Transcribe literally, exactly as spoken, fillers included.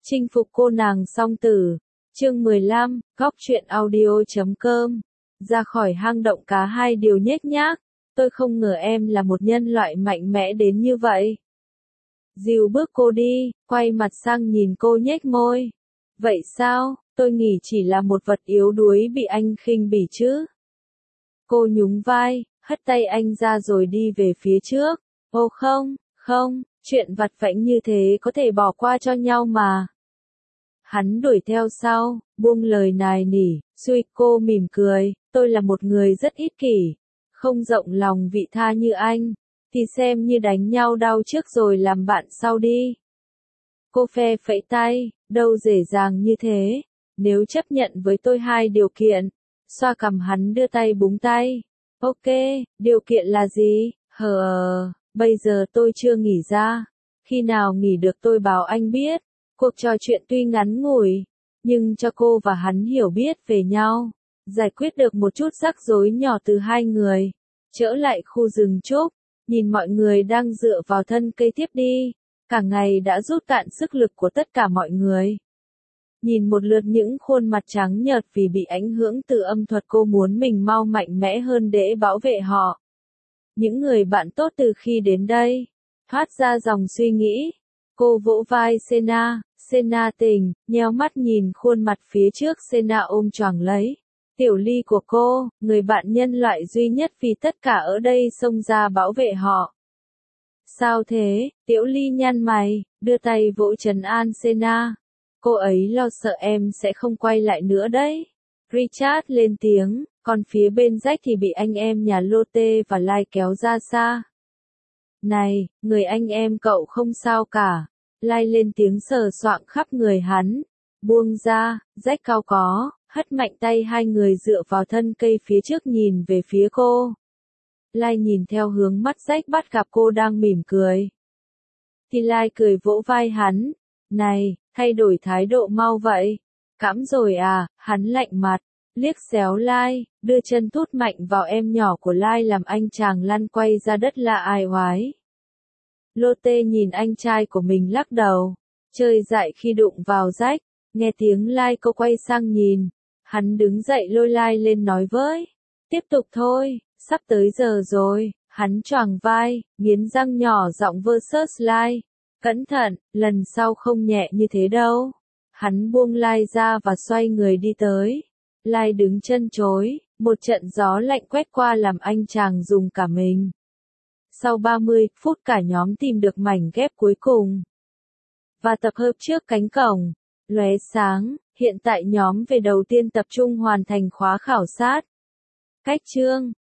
Chinh phục cô nàng song tử. Chương mười lăm, góc truyện audio chấm com. Ra khỏi hang động cá hai điều nhếch nhác. Tôi không ngờ em là một nhân loại mạnh mẽ đến như vậy. Dìu bước cô đi, quay mặt sang nhìn cô nhếch môi. Vậy sao, tôi nghĩ chỉ là một vật yếu đuối bị anh khinh bỉ chứ. Cô nhún vai, hất tay anh ra rồi đi về phía trước. Ô không, không, chuyện vặt vãnh như thế có thể bỏ qua cho nhau mà. Hắn đuổi theo sau, buông lời nài nỉ, suy cô mỉm cười, tôi là một người rất ích kỷ, không rộng lòng vị tha như anh, thì xem như đánh nhau đau trước rồi làm bạn sau đi. Cô phe phẩy tay, đâu dễ dàng như thế, nếu chấp nhận với tôi hai điều kiện. Xoa cằm hắn đưa tay búng tay. Ok, điều kiện là gì? Hờ ờ, bây giờ tôi chưa nghỉ ra. Khi nào nghỉ được tôi báo anh biết. Cuộc trò chuyện tuy ngắn ngủi, nhưng cho cô và hắn hiểu biết về nhau, giải quyết được một chút rắc rối nhỏ từ hai người. Trở lại khu rừng trúc, nhìn mọi người đang dựa vào thân cây tiếp đi, cả ngày đã rút cạn sức lực của tất cả mọi người. Nhìn một lượt những khuôn mặt trắng nhợt vì bị ảnh hưởng từ âm thuật, cô muốn mình mau mạnh mẽ hơn để bảo vệ họ. Những người bạn tốt từ khi đến đây, thoát ra dòng suy nghĩ. Cô vỗ vai Sena, Sena tỉnh, nheo mắt nhìn khuôn mặt phía trước. Sena ôm choàng lấy Tiểu Ly của cô, người bạn nhân loại duy nhất vì tất cả ở đây xông ra bảo vệ họ. Sao thế? Tiểu Ly nhăn mày, đưa tay vỗ trấn an Sena. Cô ấy lo sợ em sẽ không quay lại nữa đấy. Richard lên tiếng, còn phía bên rách thì bị anh em nhà Lotte và Lai kéo ra xa. Này, người anh em cậu không sao cả. Lai lên tiếng sờ soạng khắp người hắn. Buông ra, rách cao có, hất mạnh tay hai người dựa vào thân cây phía trước nhìn về phía cô. Lai nhìn theo hướng mắt rách bắt gặp cô đang mỉm cười. Thì Lai cười vỗ vai hắn. Này, thay đổi thái độ mau vậy. Cãm rồi à, hắn lạnh mặt, liếc xéo Lai, đưa chân thút mạnh vào em nhỏ của Lai làm anh chàng lăn quay ra đất là ai oái. Lotte nhìn anh trai của mình lắc đầu, chơi dại khi đụng vào rách, nghe tiếng Lai cô quay sang nhìn, hắn đứng dậy lôi Lai lên nói với, tiếp tục thôi, sắp tới giờ rồi, hắn choàng vai, nghiến răng nhỏ giọng versus Lai, cẩn thận, lần sau không nhẹ như thế đâu. Hắn buông Lai ra và xoay người đi tới, Lai đứng chân chối, một trận gió lạnh quét qua làm anh chàng rùng cả mình. Sau ba mươi phút cả nhóm tìm được mảnh ghép cuối cùng và tập hợp trước cánh cổng lóe sáng. Hiện tại nhóm về đầu tiên tập trung hoàn thành khóa khảo sát. Cách chương